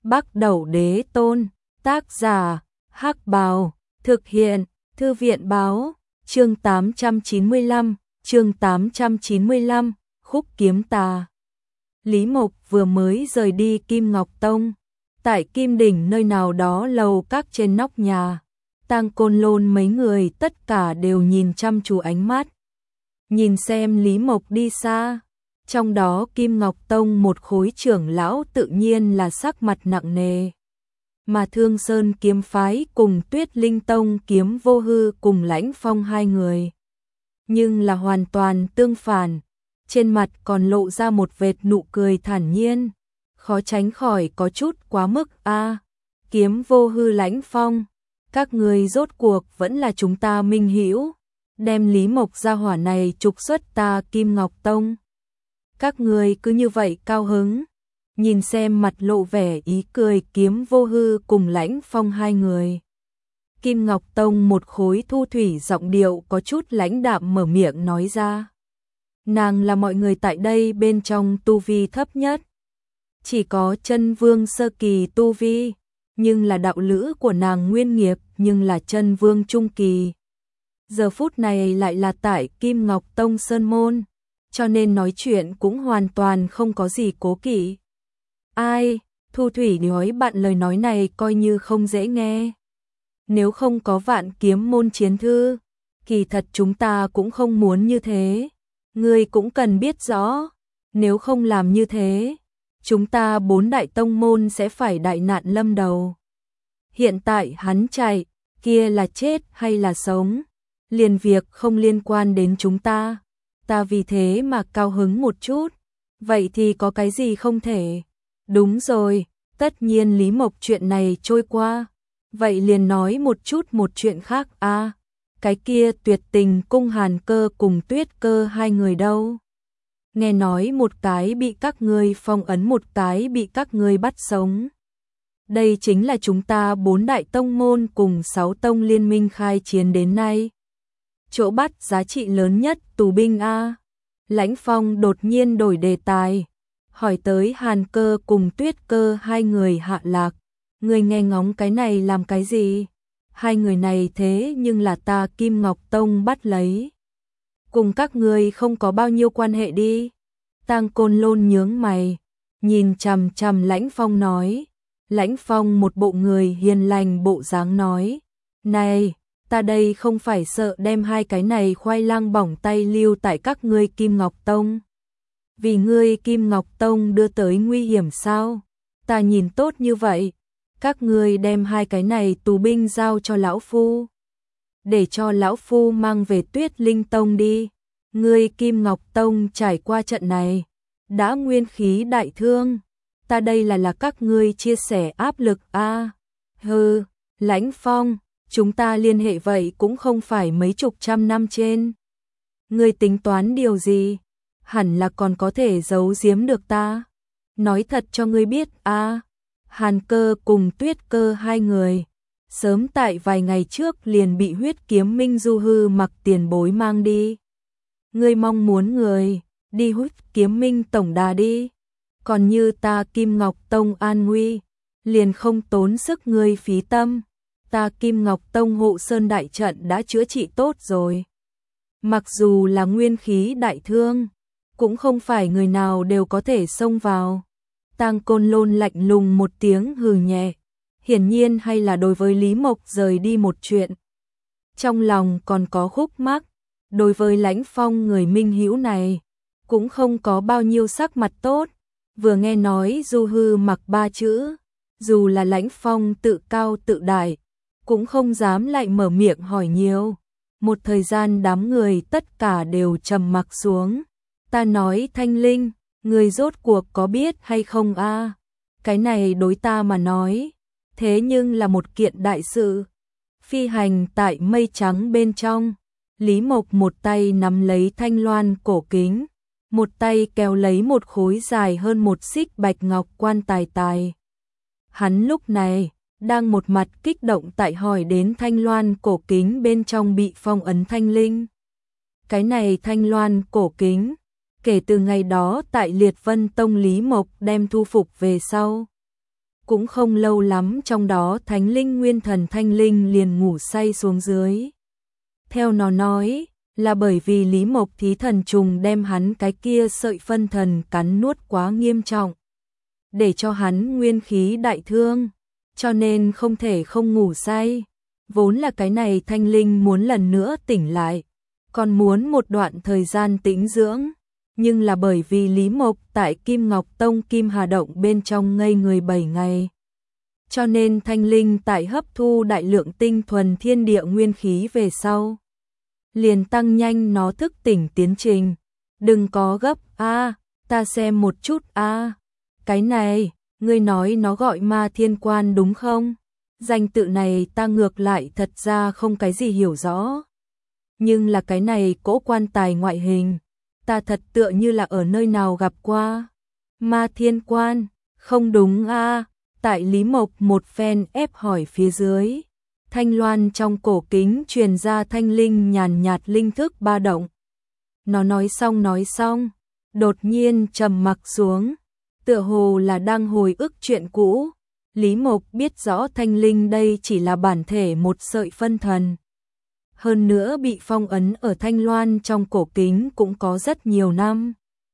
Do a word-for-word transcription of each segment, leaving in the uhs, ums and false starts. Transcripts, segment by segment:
Bắc Đẩu Đế Tôn, tác giả, Hắc Bào, thực hiện, Thư viện Báo, chương tám trăm chín mươi lăm, chương tám trăm chín mươi lăm, Khúc Kiếm Tà. Lý Mộc vừa mới rời đi Kim Ngọc Tông, tại Kim Đỉnh nơi nào đó lầu các trên nóc nhà, Tang Côn Lôn mấy người tất cả đều nhìn chăm chú ánh mắt. Nhìn xem Lý Mộc đi xa, trong đó Kim Ngọc Tông một khối trưởng lão tự nhiên là sắc mặt nặng nề. Mà Thương Sơn kiếm phái cùng Tuyết Linh Tông kiếm vô hư cùng Lãnh Phong hai người. Nhưng là hoàn toàn tương phản, trên mặt còn lộ ra một vệt nụ cười thản nhiên, khó tránh khỏi có chút quá mức a. À, kiếm vô hư Lãnh Phong, các người rốt cuộc vẫn là chúng ta minh hữu, đem Lý Mộc gia hỏa này trục xuất ta Kim Ngọc Tông. Các người cứ như vậy cao hứng, nhìn xem mặt lộ vẻ ý cười kiếm vô hư cùng Lãnh Phong hai người. Kim Ngọc Tông một khối thu thủy giọng điệu có chút lãnh đạm mở miệng nói ra. Nàng là mọi người tại đây bên trong tu vi thấp nhất. Chỉ có chân vương sơ kỳ tu vi, nhưng là đạo lữ của nàng nguyên nghiệp nhưng là chân vương trung kỳ. Giờ phút này lại là tại Kim Ngọc Tông Sơn Môn, cho nên nói chuyện cũng hoàn toàn không có gì cố kỵ. Ai, Thu Thủy nói bạn lời nói này coi như không dễ nghe. Nếu không có Vạn Kiếm môn chiến thư, kỳ thật chúng ta cũng không muốn như thế. Ngươi cũng cần biết rõ, nếu không làm như thế, chúng ta bốn đại tông môn sẽ phải đại nạn lâm đầu. Hiện tại hắn chạy, kia là chết hay là sống, liền việc không liên quan đến chúng ta. Ta vì thế mà cao hứng một chút, vậy thì có cái gì không thể. Đúng rồi, tất nhiên Lý Mộc chuyện này trôi qua, vậy liền nói một chút một chuyện khác a. À, cái kia Tuyệt Tình cung Hàn Cơ cùng Tuyết Cơ hai người đâu? Nghe nói một cái bị các ngươi phong ấn, một cái bị các ngươi bắt sống. Đây chính là chúng ta bốn đại tông môn cùng sáu tông liên minh khai chiến đến nay. Chỗ bắt giá trị lớn nhất tù binh a. Lãnh Phong đột nhiên đổi đề tài, hỏi tới Hàn Cơ cùng Tuyết Cơ hai người hạ lạc. Người nghe ngóng cái này làm cái gì? Hai người này thế nhưng là ta Kim Ngọc Tông bắt lấy. Cùng các ngươi không có bao nhiêu quan hệ đi. Tang Côn Lôn nhướng mày, nhìn chằm chằm Lãnh Phong nói. Lãnh Phong một bộ người hiền lành bộ dáng nói. Này, ta đây không phải sợ đem hai cái này khoai lang bỏng tay lưu tại các ngươi Kim Ngọc Tông. Vì ngươi Kim Ngọc Tông đưa tới nguy hiểm sao? Ta nhìn tốt như vậy. Các ngươi đem hai cái này tù binh giao cho lão phu. Để cho lão phu mang về Tuyết Linh Tông đi. Ngươi Kim Ngọc Tông trải qua trận này, đã nguyên khí đại thương. Ta đây là là các ngươi chia sẻ áp lực a. À, hừ, Lãnh Phong, chúng ta liên hệ vậy cũng không phải mấy chục trăm năm trên. Ngươi tính toán điều gì? Hẳn là còn có thể giấu giếm được ta. Nói thật cho ngươi biết a. À, Hàn Cơ cùng Tuyết Cơ hai người, sớm tại vài ngày trước liền bị Huyết Kiếm Minh Du Hư mặc tiền bối mang đi. Ngươi mong muốn người, đi Huyết Kiếm Minh tổng đà đi. Còn như ta Kim Ngọc Tông an nguy, liền không tốn sức ngươi phí tâm. Ta Kim Ngọc Tông hộ sơn đại trận đã chữa trị tốt rồi. Mặc dù là nguyên khí đại thương, cũng không phải người nào đều có thể xông vào. Tang Côn Lôn lạnh lùng một tiếng hừ nhẹ, hiển nhiên hay là đối với Lý Mộc rời đi một chuyện. Trong lòng còn có khúc mắc, đối với Lãnh Phong người minh hữu này, cũng không có bao nhiêu sắc mặt tốt. Vừa nghe nói Du Hư mặc ba chữ, dù là Lãnh Phong tự cao tự đại, cũng không dám lại mở miệng hỏi nhiều. Một thời gian đám người tất cả đều trầm mặc xuống. Ta nói Thanh Linh, người rốt cuộc có biết hay không a? À? Cái này đối ta mà nói, thế nhưng là một kiện đại sự. Phi hành tại mây trắng bên trong, Lý Mộc một tay nắm lấy thanh loan cổ kính, một tay kéo lấy một khối dài hơn một xích bạch ngọc quan tài tài. Hắn lúc này đang một mặt kích động tại hỏi đến thanh loan cổ kính bên trong bị phong ấn thanh linh. Cái này thanh loan cổ kính, kể từ ngày đó tại Liệt Vân Tông Lý Mộc đem thu phục về sau, cũng không lâu lắm trong đó thánh linh nguyên thần thanh linh liền ngủ say xuống dưới. Theo nó nói, là bởi vì Lý Mộc thí thần trùng đem hắn cái kia sợi phân thần cắn nuốt quá nghiêm trọng, để cho hắn nguyên khí đại thương, cho nên không thể không ngủ say. Vốn là cái này thanh linh muốn lần nữa tỉnh lại, còn muốn một đoạn thời gian tĩnh dưỡng, nhưng là bởi vì Lý Mộc tại Kim Ngọc Tông Kim Hà Động bên trong ngây người bảy ngày. Cho nên thanh linh tại hấp thu đại lượng tinh thuần thiên địa nguyên khí về sau, liền tăng nhanh nó thức tỉnh tiến trình. Đừng có gấp, a, ta xem một chút a. Cái này, ngươi nói nó gọi Ma Thiên Quan đúng không? Danh tự này ta ngược lại thật ra không cái gì hiểu rõ. Nhưng là cái này cỗ quan tài ngoại hình, ta thật tựa như là ở nơi nào gặp qua. Ma Thiên Quan, không đúng a. Tại Lý Mộc một phen ép hỏi phía dưới, thanh loan trong cổ kính truyền ra thanh linh nhàn nhạt linh thức ba động. Nó nói xong nói xong, đột nhiên trầm mặc xuống, tựa hồ là đang hồi ức chuyện cũ. Lý Mộc biết rõ thanh linh đây chỉ là bản thể một sợi phân thần. Hơn nữa bị phong ấn ở thanh loan trong cổ kính cũng có rất nhiều năm.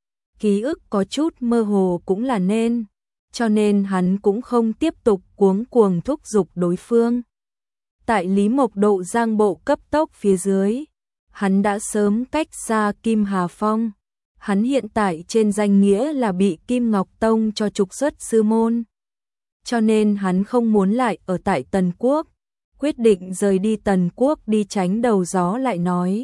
Ký ức có chút mơ hồ cũng là nên, cho nên hắn cũng không tiếp tục cuống cuồng thúc giục đối phương. Tại Lý Mộc độ giang bộ cấp tốc phía dưới, hắn đã sớm cách xa Kim Hà Phong. Hắn hiện tại trên danh nghĩa là bị Kim Ngọc Tông cho trục xuất sư môn. Cho nên hắn không muốn lại ở tại Tần Quốc, quyết định rời đi Tần Quốc đi tránh đầu gió lại nói.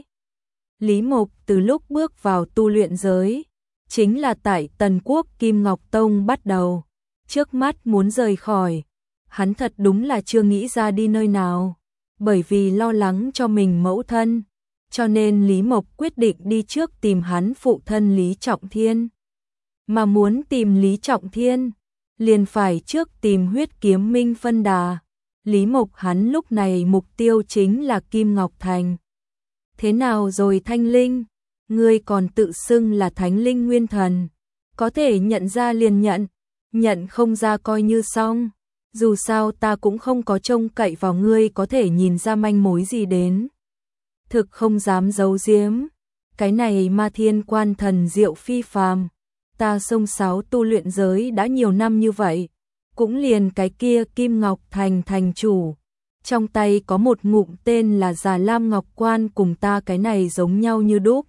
Lý Mộc từ lúc bước vào tu luyện giới, chính là tại Tần Quốc Kim Ngọc Tông bắt đầu. Trước mắt muốn rời khỏi, hắn thật đúng là chưa nghĩ ra đi nơi nào, bởi vì lo lắng cho mình mẫu thân, cho nên Lý Mộc quyết định đi trước tìm hắn phụ thân Lý Trọng Thiên. Mà muốn tìm Lý Trọng Thiên, liền phải trước tìm huyết kiếm minh phân đà. Lý Mộc hắn lúc này mục tiêu chính là Kim Ngọc Thành. Thế nào rồi Thanh Linh? Ngươi còn tự xưng là Thánh Linh Nguyên Thần, có thể nhận ra liền nhận, nhận không ra coi như xong. Dù sao ta cũng không có trông cậy vào ngươi có thể nhìn ra manh mối gì đến. Thực không dám giấu giếm, cái này Ma Thiên Quan thần diệu phi phàm. Ta xông xáo tu luyện giới đã nhiều năm như vậy, cũng liền cái kia Kim Ngọc Thành thành chủ, trong tay có một ngụm tên là Già Lam Ngọc Quan cùng ta cái này giống nhau như đúc.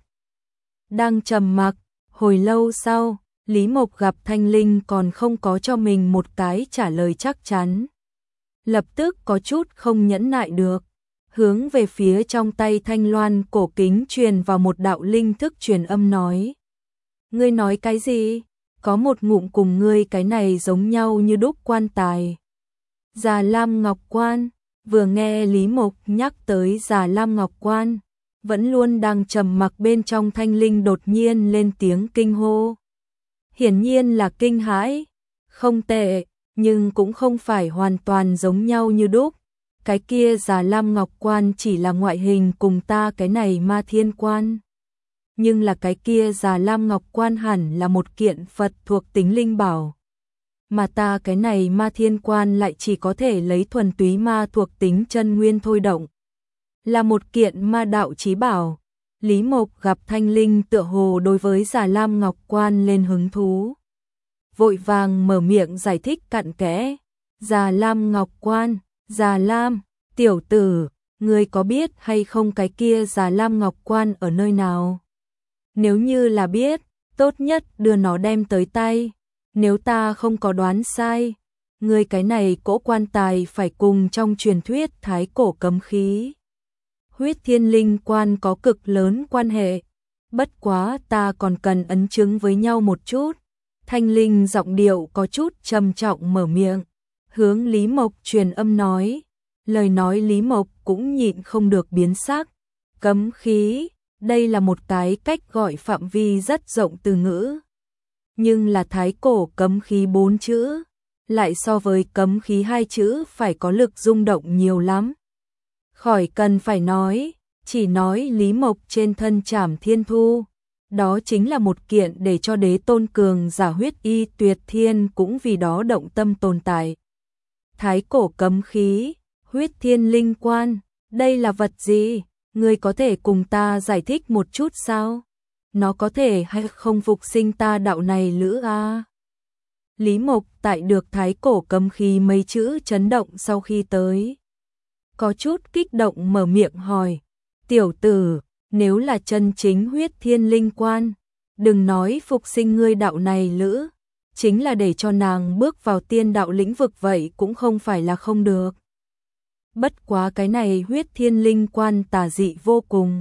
Đang trầm mặc, hồi lâu sau, Lý Mộc gặp Thanh Linh còn không có cho mình một cái trả lời chắc chắn. Lập tức có chút không nhẫn nại được, hướng về phía trong tay thanh loan cổ kính truyền vào một đạo linh thức truyền âm nói. Ngươi nói cái gì? Có một ngụm cùng ngươi cái này giống nhau như đúc quan tài. Già Lam Ngọc Quan, vừa nghe Lý Mộc nhắc tới Già Lam Ngọc Quan, vẫn luôn đang trầm mặc bên trong Thanh Linh đột nhiên lên tiếng kinh hô. Hiển nhiên là kinh hãi, không tệ, nhưng cũng không phải hoàn toàn giống nhau như đúc. Cái kia Già Lam Ngọc Quan chỉ là ngoại hình cùng ta cái này Ma Thiên Quan. Nhưng là cái kia Già Lam Ngọc Quan hẳn là một kiện Phật thuộc tính linh bảo. Mà ta cái này Ma Thiên Quan lại chỉ có thể lấy thuần túy ma thuộc tính chân nguyên thôi động. Là một kiện ma đạo chí bảo. Lý Mộc gặp Thanh Linh tựa hồ đối với Già Lam Ngọc Quan lên hứng thú. Vội vàng mở miệng giải thích cặn kẽ. Già Lam Ngọc Quan, Già Lam, tiểu tử, ngươi có biết hay không cái kia Già Lam Ngọc Quan ở nơi nào? Nếu như là biết, tốt nhất đưa nó đem tới tay. Nếu ta không có đoán sai, ngươi cái này cỗ quan tài phải cùng trong truyền thuyết thái cổ cấm khí huyết thiên linh quan có cực lớn quan hệ. Bất quá ta còn cần ấn chứng với nhau một chút. Thanh Linh giọng điệu có chút trầm trọng mở miệng, hướng Lý Mộc truyền âm nói. Lời nói Lý Mộc cũng nhịn không được biến sắc. Cấm khí, đây là một cái cách gọi phạm vi rất rộng từ ngữ. Nhưng là thái cổ cấm khí bốn chữ, lại so với cấm khí hai chữ phải có lực rung động nhiều lắm. Khỏi cần phải nói, chỉ nói Lý Mộc trên thân Trảm Thiên Thu, đó chính là một kiện để cho đế tôn cường giả huyết y tuyệt thiên cũng vì đó động tâm tồn tại. Thái cổ cấm khí, huyết thiên linh quan, đây là vật gì? Ngươi có thể cùng ta giải thích một chút sao? Nó có thể hay không phục sinh ta đạo này lữ a? Lý Mộc tại được thái cổ cấm khí mấy chữ chấn động sau khi tới. Có chút kích động mở miệng hỏi, tiểu tử, nếu là chân chính huyết thiên linh quan, đừng nói phục sinh ngươi đạo này lữ, chính là để cho nàng bước vào tiên đạo lĩnh vực vậy cũng không phải là không được. Bất quá cái này huyết thiên linh quan tà dị vô cùng.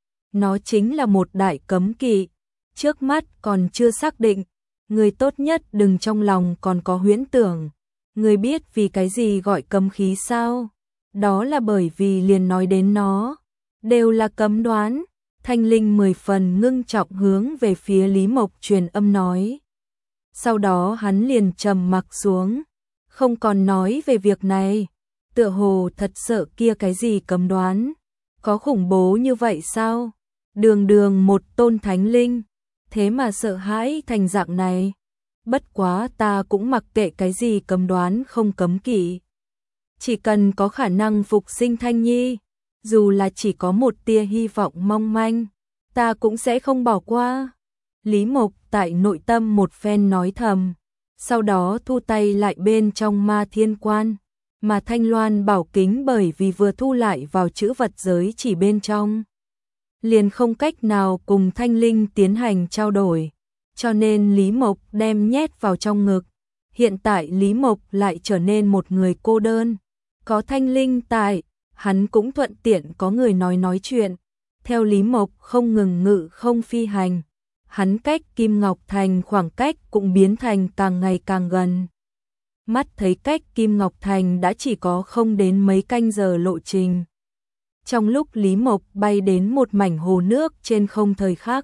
Nó chính là một đại cấm kỵ, trước mắt còn chưa xác định, người tốt nhất đừng trong lòng còn có huyễn tưởng. Người biết vì cái gì gọi cấm khí sao? Đó là bởi vì liền nói đến nó, đều là cấm đoán. Thanh Linh mười phần ngưng trọng hướng về phía Lý Mộc truyền âm nói. Sau đó hắn liền trầm mặc xuống, không còn nói về việc này, tựa hồ thật sợ kia cái gì cấm đoán. Có khủng bố như vậy sao? Đường đường một tôn thánh linh, thế mà sợ hãi thành dạng này. Bất quá ta cũng mặc kệ cái gì cấm đoán không cấm kỵ. Chỉ cần có khả năng phục sinh Thanh Nhi, dù là chỉ có một tia hy vọng mong manh, ta cũng sẽ không bỏ qua. Lý Mộc tại nội tâm một phen nói thầm, sau đó thu tay lại bên trong ma thiên quan, mà Thanh Loan bảo kính bởi vì vừa thu lại vào chữ vật giới chỉ bên trong, liền không cách nào cùng Thanh Linh tiến hành trao đổi, cho nên Lý Mộc đem nhét vào trong ngực. Hiện tại Lý Mộc lại trở nên một người cô đơn, có Thanh Linh tại, hắn cũng thuận tiện có người nói nói chuyện. Theo Lý Mộc không ngừng ngự không phi hành, hắn cách Kim Ngọc Thành khoảng cách cũng biến thành càng ngày càng gần. Mắt thấy cách Kim Ngọc Thành đã chỉ có không đến mấy canh giờ lộ trình. Trong lúc Lý Mộc bay đến một mảnh hồ nước trên không thời khắc,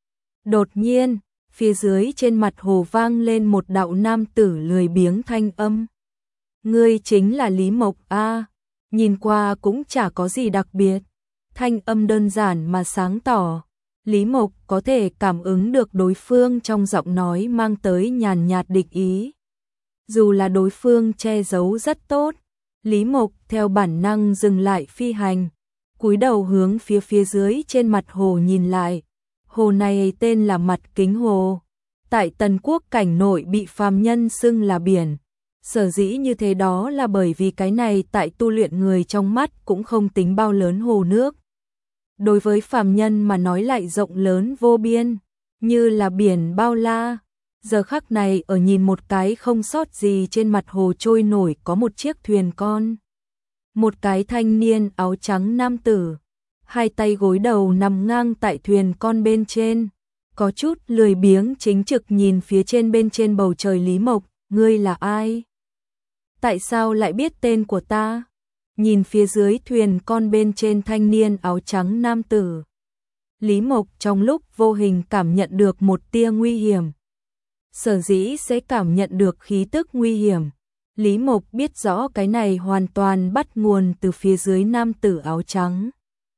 đột nhiên, phía dưới trên mặt hồ vang lên một đạo nam tử lười biếng thanh âm. Ngươi chính là Lý Mộc a? Nhìn qua cũng chả có gì đặc biệt. Thanh âm đơn giản mà sáng tỏ. Lý Mộc có thể cảm ứng được đối phương trong giọng nói mang tới nhàn nhạt địch ý. Dù là đối phương che giấu rất tốt, Lý Mộc theo bản năng dừng lại phi hành, cúi đầu hướng phía phía dưới trên mặt hồ nhìn lại. Hồ này tên là Mặt Kính Hồ, tại Tần Quốc cảnh nội bị phàm nhân xưng là biển. Sở dĩ như thế đó là bởi vì cái này tại tu luyện người trong mắt cũng không tính bao lớn hồ nước. Đối với phàm nhân mà nói lại rộng lớn vô biên, như là biển bao la. Giờ khắc này ở nhìn một cái không sót gì trên mặt hồ trôi nổi có một chiếc thuyền con. Một cái thanh niên áo trắng nam tử, hai tay gối đầu nằm ngang tại thuyền con bên trên, có chút lười biếng chính trực nhìn phía trên bên trên bầu trời. Lý Mộc, ngươi là ai? Tại sao lại biết tên của ta? Nhìn phía dưới thuyền con bên trên thanh niên áo trắng nam tử, Lý Mộc trong lúc vô hình cảm nhận được một tia nguy hiểm. Sở dĩ sẽ cảm nhận được khí tức nguy hiểm, Lý Mộc biết rõ cái này hoàn toàn bắt nguồn từ phía dưới nam tử áo trắng.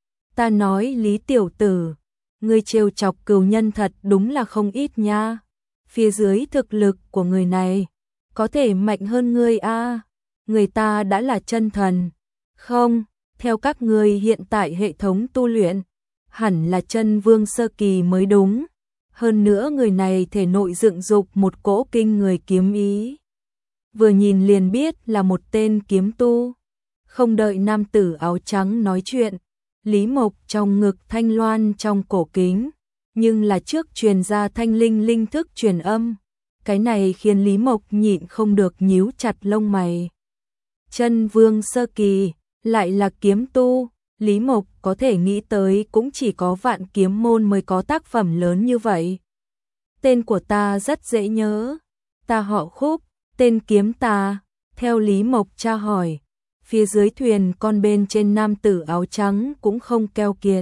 Ta nói Lý tiểu tử, ngươi trêu chọc cừu nhân thật đúng là không ít nha. Phía dưới thực lực của người này có thể mạnh hơn ngươi a. Người ta đã là chân thần. Không, theo các ngươi hiện tại hệ thống tu luyện, hẳn là chân vương sơ kỳ mới đúng. Hơn nữa người này thể nội dựng dục một cỗ kinh người kiếm ý. Vừa nhìn liền biết là một tên kiếm tu. Không đợi nam tử áo trắng nói chuyện, Lý Mộc trong ngực thanh loan trong cổ kính, nhưng là trước truyền ra thanh linh linh thức truyền âm. Cái này khiến Lý Mộc nhịn không được nhíu chặt lông mày. Chân vương sơ kỳ, lại là kiếm tu, Lý Mộc có thể nghĩ tới cũng chỉ có Vạn Kiếm Môn mới có tác phẩm lớn như vậy. Tên của ta rất dễ nhớ, ta họ Khúc, tên kiếm ta. Theo Lý Mộc tra hỏi, phía dưới thuyền con bên trên nam tử áo trắng cũng không keo kiệt,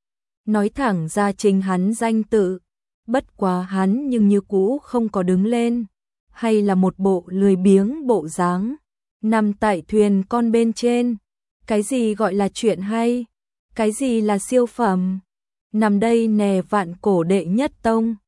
nói thẳng ra chính hắn danh tự. Bất quá hắn nhưng như cũ không có đứng lên, hay là một bộ lười biếng bộ dáng, nằm tại thuyền con bên trên. Cái gì gọi là chuyện hay? Cái gì là siêu phẩm? Nằm đây nè, vạn cổ đệ nhất tông,